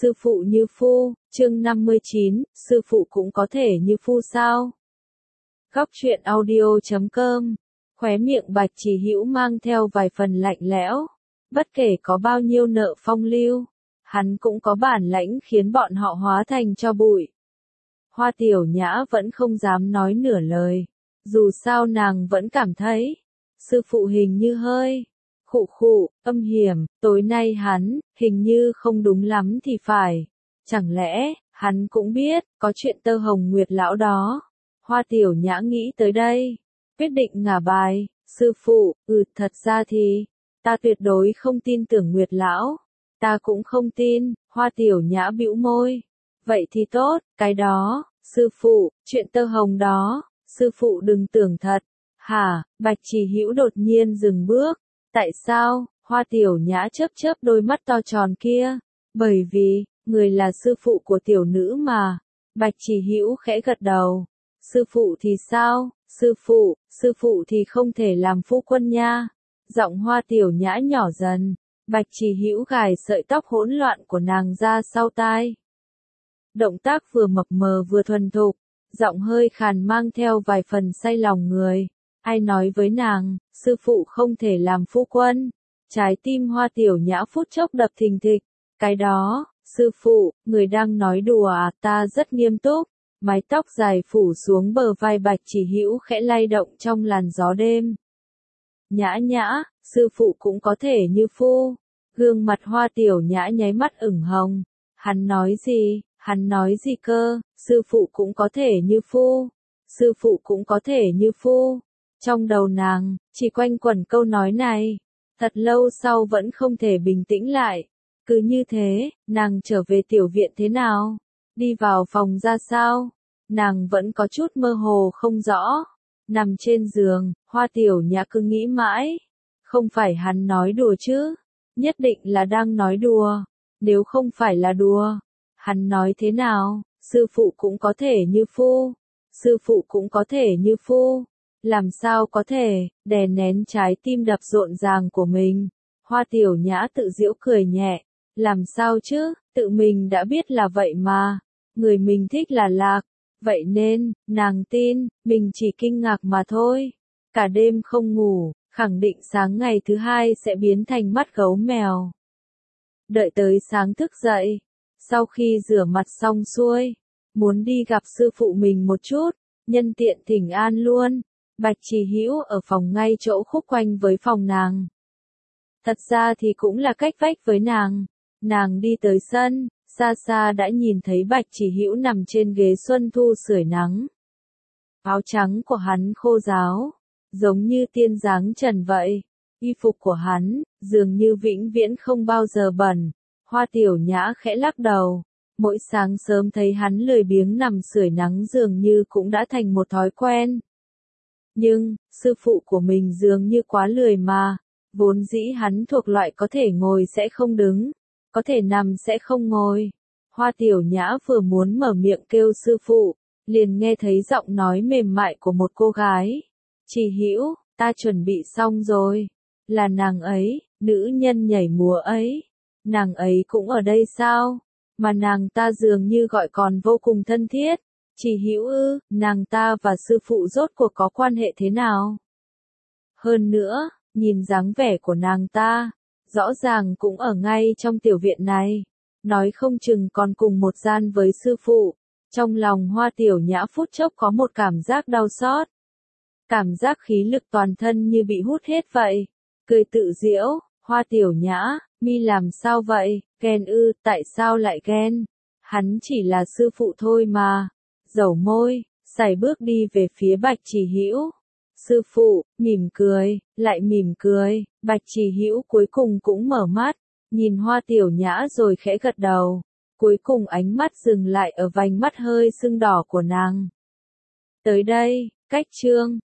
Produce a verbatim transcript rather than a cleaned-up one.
sư phụ như phu, chương năm mươi chín, sư phụ cũng có thể như phu sao? Góc truyện audio chấm com, khóe miệng Bạch Chỉ Hữu mang theo vài phần lạnh lẽo. Bất kể có bao nhiêu nợ phong lưu, hắn cũng có bản lãnh khiến bọn họ hóa thành tro bụi. Hoa Tiểu Nhã vẫn không dám nói nửa lời, dù sao nàng vẫn cảm thấy, sư phụ hình như hơi, khụ khụ, âm hiểm, tối nay hắn, hình như không đúng lắm thì phải. Chẳng lẽ, hắn cũng biết, có chuyện Tơ Hồng Nguyệt lão đó. Hoa Tiểu Nhã nghĩ tới đây, quyết định ngả bài, sư phụ, ừ thật ra thì, ta tuyệt đối không tin tưởng Nguyệt lão, ta cũng không tin. Hoa Tiểu Nhã bĩu môi, vậy thì tốt, cái đó, sư phụ, chuyện Tơ Hồng đó, sư phụ đừng tưởng thật. Hả? Bạch Chỉ Hữu đột nhiên dừng bước. Tại sao? Hoa Tiểu Nhã chớp chớp đôi mắt to tròn kia. Bởi vì, người là sư phụ của tiểu nữ mà. Bạch Chỉ Hữu khẽ gật đầu. Sư phụ thì sao? Sư phụ, sư phụ thì không thể làm phu quân nha. Giọng Hoa Tiểu Nhã nhỏ dần. Bạch Chỉ Hữu gài sợi tóc hỗn loạn của nàng ra sau tai. Động tác vừa mập mờ vừa thuần thục, giọng hơi khàn mang theo vài phần say lòng người. Ai nói với nàng, sư phụ không thể làm phu quân? Trái tim Hoa Tiểu Nhã phút chốc đập thình thịch. Cái đó, sư phụ, người đang nói đùa à? Ta rất nghiêm túc. Mái tóc dài phủ xuống bờ vai Bạch Chỉ Hữu khẽ lay động trong làn gió đêm. Nhã nhã, sư phụ cũng có thể như phu. Gương mặt Hoa Tiểu Nhã nháy mắt ửng hồng. Hắn nói gì? Hắn nói gì cơ? Sư phụ cũng có thể như phu. Sư phụ cũng có thể như phu. Trong đầu nàng, chỉ quanh quẩn câu nói này. Thật lâu sau vẫn không thể bình tĩnh lại. Cứ như thế, nàng trở về tiểu viện thế nào? Đi vào phòng ra sao? Nàng vẫn có chút mơ hồ không rõ. Nằm trên giường, Hoa Tiểu Nhã cứ nghĩ mãi. Không phải hắn nói đùa chứ? Nhất định là đang nói đùa. Nếu không phải là đùa, hắn nói thế nào? Sư phụ cũng có thể như phu. Sư phụ cũng có thể như phu. Làm sao có thể, đè nén trái tim đập rộn ràng của mình. Hoa Tiểu Nhã tự giễu cười nhẹ. Làm sao chứ, tự mình đã biết là vậy mà. Người mình thích là Lạc. Vậy nên, nàng tin, mình chỉ kinh ngạc mà thôi. Cả đêm không ngủ, khẳng định sáng ngày thứ hai sẽ biến thành mắt gấu mèo. Đợi tới sáng thức dậy. Sau khi rửa mặt xong xuôi, muốn đi gặp sư phụ mình một chút, nhân tiện thỉnh an luôn. Bạch Chỉ Hữu ở phòng ngay chỗ khúc quanh với phòng nàng. Thật ra thì cũng là cách vách với nàng. Nàng đi tới sân, xa xa đã nhìn thấy Bạch Chỉ Hữu nằm trên ghế xuân thu sưởi nắng. Áo trắng của hắn khô ráo, giống như tiên dáng trần vậy. Y phục của hắn, dường như vĩnh viễn không bao giờ bẩn. Hoa Tiểu Nhã khẽ lắc đầu. Mỗi sáng sớm thấy hắn lười biếng nằm sưởi nắng dường như cũng đã thành một thói quen. Nhưng, sư phụ của mình dường như quá lười mà. Vốn dĩ hắn thuộc loại có thể ngồi sẽ không đứng, có thể nằm sẽ không ngồi. Hoa Tiểu Nhã vừa muốn mở miệng kêu sư phụ, liền nghe thấy giọng nói mềm mại của một cô gái. Chỉ Hữu, ta chuẩn bị xong rồi. Là nàng ấy, nữ nhân nhảy múa ấy. Nàng ấy cũng ở đây sao? Mà nàng ta dường như gọi còn vô cùng thân thiết. Chỉ Hữu ư, nàng ta và sư phụ rốt cuộc có quan hệ thế nào? Hơn nữa, nhìn dáng vẻ của nàng ta, rõ ràng cũng ở ngay trong tiểu viện này. Nói không chừng còn cùng một gian với sư phụ. Trong lòng Hoa Tiểu Nhã phút chốc có một cảm giác đau xót. Cảm giác khí lực toàn thân như bị hút hết vậy. Cười tự giễu, Hoa Tiểu Nhã, mi làm sao vậy? Ghen ư? Tại sao lại ghen? Hắn chỉ là sư phụ thôi mà. Dẩu môi, sải bước đi về phía Bạch Chỉ Hữu. Sư phụ, mỉm cười, lại mỉm cười. Bạch Chỉ Hữu cuối cùng cũng mở mắt, nhìn Hoa Tiểu Nhã rồi khẽ gật đầu. Cuối cùng ánh mắt dừng lại ở vành mắt hơi sưng đỏ của nàng. Tới đây, cách chương